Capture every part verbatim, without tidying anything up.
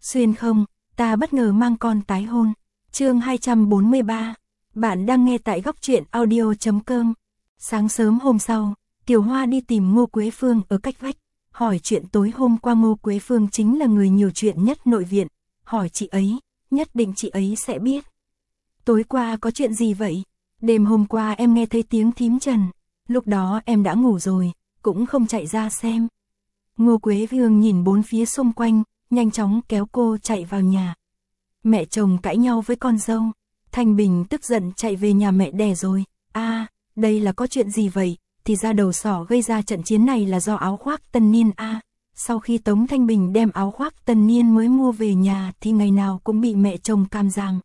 Xuyên không, ta bất ngờ mang con tái hôn. Chương hai trăm bốn mươi ba. Bạn đang nghe tại góc truyện audio chấm com. Sáng sớm hôm sau, Kiều Hoa đi tìm Ngô Quế Phương ở cách vách, hỏi chuyện tối hôm qua. Ngô Quế Phương chính là người nhiều chuyện nhất nội viện, hỏi chị ấy, nhất định chị ấy sẽ biết. Tối qua có chuyện gì vậy? Đêm hôm qua em nghe thấy tiếng thím Trần, lúc đó em đã ngủ rồi, cũng không chạy ra xem. Ngô Quế Phương nhìn bốn phía xung quanh, nhanh chóng kéo cô chạy vào nhà. Mẹ chồng cãi nhau với con dâu, Thanh Bình tức giận chạy về nhà mẹ đẻ rồi. A, à, đây là có chuyện gì vậy? Thì ra đầu sỏ gây ra trận chiến này là do áo khoác tân niên a. À, sau khi Tống Thanh Bình đem áo khoác tân niên mới mua về nhà thì ngày nào cũng bị mẹ chồng cam giang.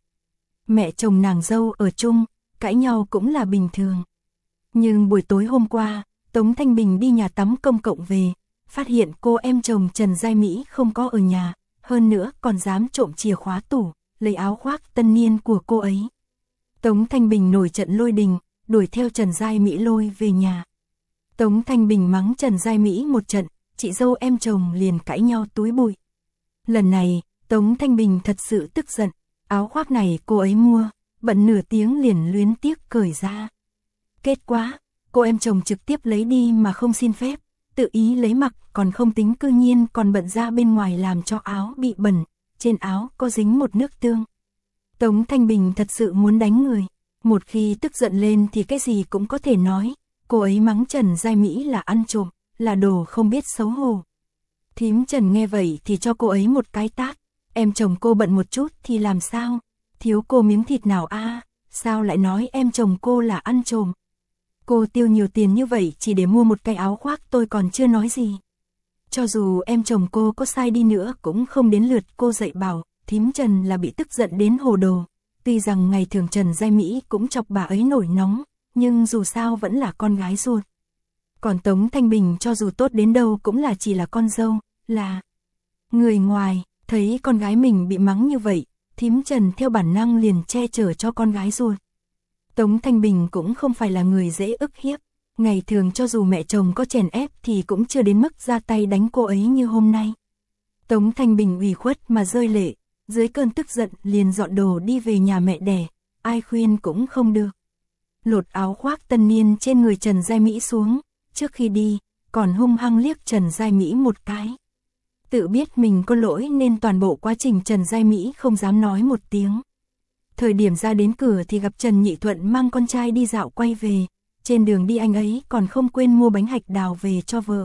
Mẹ chồng nàng dâu ở chung, cãi nhau cũng là bình thường. Nhưng buổi tối hôm qua, Tống Thanh Bình đi nhà tắm công cộng về, phát hiện cô em chồng Trần Giai Mỹ không có ở nhà, hơn nữa còn dám trộm chìa khóa tủ, lấy áo khoác tân niên của cô ấy. Tống Thanh Bình nổi trận lôi đình, đuổi theo Trần Giai Mỹ lôi về nhà. Tống Thanh Bình mắng Trần Giai Mỹ một trận, chị dâu em chồng liền cãi nhau túi bụi. Lần này, Tống Thanh Bình thật sự tức giận, áo khoác này cô ấy mua, bận nửa tiếng liền luyến tiếc cởi ra. Kết quả, cô em chồng trực tiếp lấy đi mà không xin phép, tự ý lấy mặc còn không tính, cư nhiên còn bận ra bên ngoài làm cho áo bị bẩn, trên áo có dính một nước tương. Tống Thanh Bình thật sự muốn đánh người, một khi tức giận lên thì cái gì cũng có thể nói. Cô ấy mắng Trần Giai Mỹ là ăn trộm, là đồ không biết xấu hổ. Thím Trần nghe vậy thì cho cô ấy một cái tát. Em chồng cô bận một chút thì làm sao? Thiếu cô miếng thịt nào a? À? Sao lại nói em chồng cô là ăn trộm? Cô tiêu nhiều tiền như vậy chỉ để mua một cái áo khoác tôi còn chưa nói gì. Cho dù em chồng cô có sai đi nữa cũng không đến lượt cô dạy bảo. Thím Trần là bị tức giận đến hồ đồ. Tuy rằng ngày thường Trần Giai Mỹ cũng chọc bà ấy nổi nóng, nhưng dù sao vẫn là con gái ruột. Còn Tống Thanh Bình cho dù tốt đến đâu cũng là chỉ là con dâu, là người ngoài. Thấy con gái mình bị mắng như vậy, thím Trần theo bản năng liền che chở cho con gái ruột. Tống Thanh Bình cũng không phải là người dễ ức hiếp, ngày thường cho dù mẹ chồng có chèn ép thì cũng chưa đến mức ra tay đánh cô ấy như hôm nay. Tống Thanh Bình ủy khuất mà rơi lệ, dưới cơn tức giận liền dọn đồ đi về nhà mẹ đẻ, ai khuyên cũng không được. Lột áo khoác tân niên trên người Trần Giai Mỹ xuống, trước khi đi, còn hung hăng liếc Trần Giai Mỹ một cái. Tự biết mình có lỗi nên toàn bộ quá trình Trần Giai Mỹ không dám nói một tiếng. Thời điểm ra đến cửa thì gặp Trần Nhị Thuận mang con trai đi dạo quay về, trên đường đi anh ấy còn không quên mua bánh hạch đào về cho vợ.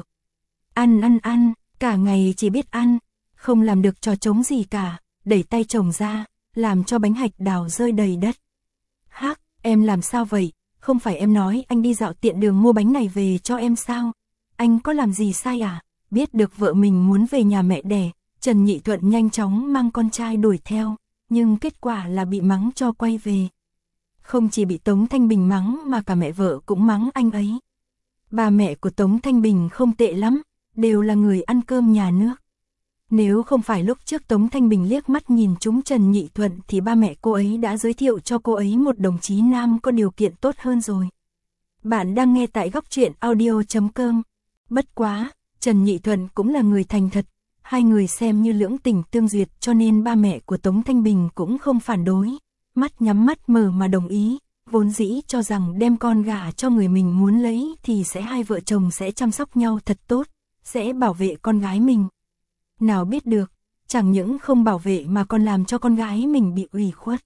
Ăn ăn ăn, cả ngày chỉ biết ăn, không làm được trò trống gì cả, đẩy tay chồng ra, làm cho bánh hạch đào rơi đầy đất. Hắc, em làm sao vậy? Không phải em nói anh đi dạo tiện đường mua bánh này về cho em sao? Anh có làm gì sai à? Biết được vợ mình muốn về nhà mẹ đẻ, Trần Nhị Thuận nhanh chóng mang con trai đuổi theo, nhưng kết quả là bị mắng cho quay về. Không chỉ bị Tống Thanh Bình mắng mà cả mẹ vợ cũng mắng anh ấy. Bà mẹ của Tống Thanh Bình không tệ lắm, đều là người ăn cơm nhà nước. Nếu không phải lúc trước Tống Thanh Bình liếc mắt nhìn trúng Trần Nhị Thuận thì ba mẹ cô ấy đã giới thiệu cho cô ấy một đồng chí nam có điều kiện tốt hơn rồi. Bạn đang nghe tại góc truyện audio chấm com. Bất quá, Trần Nhị Thuận cũng là người thành thật, hai người xem như lưỡng tình tương duyệt cho nên ba mẹ của Tống Thanh Bình cũng không phản đối, mắt nhắm mắt mở mà đồng ý, vốn dĩ cho rằng đem con gả cho người mình muốn lấy thì sẽ hai vợ chồng sẽ chăm sóc nhau thật tốt, sẽ bảo vệ con gái mình. Nào biết được, chẳng những không bảo vệ mà còn làm cho con gái mình bị ủy khuất.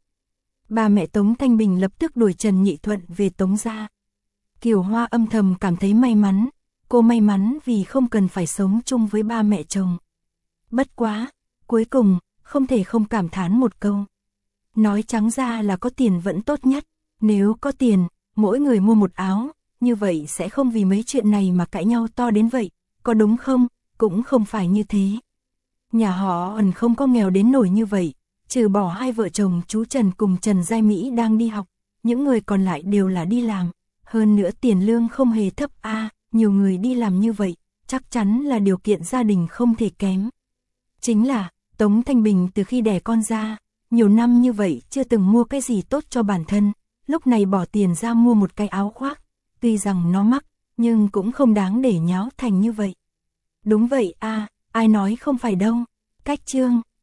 Ba mẹ Tống Thanh Bình lập tức đuổi Trần Nhị Thuận về Tống gia. Kiều Hoa âm thầm cảm thấy may mắn, cô may mắn vì không cần phải sống chung với ba mẹ chồng. Bất quá, cuối cùng, không thể không cảm thán một câu. Nói trắng ra là có tiền vẫn tốt nhất, nếu có tiền, mỗi người mua một áo, như vậy sẽ không vì mấy chuyện này mà cãi nhau to đến vậy, có đúng không? Cũng không phải như thế. Nhà họ ẩn không có nghèo đến nổi như vậy, trừ bỏ hai vợ chồng chú Trần cùng Trần Giai Mỹ đang đi học, những người còn lại đều là đi làm, hơn nữa tiền lương không hề thấp a, à, nhiều người đi làm như vậy, chắc chắn là điều kiện gia đình không thể kém. Chính là, Tống Thanh Bình từ khi đẻ con ra, nhiều năm như vậy chưa từng mua cái gì tốt cho bản thân, lúc này bỏ tiền ra mua một cái áo khoác, tuy rằng nó mắc, nhưng cũng không đáng để nháo thành như vậy. Đúng vậy a, à, ai nói không phải đâu. Cách chương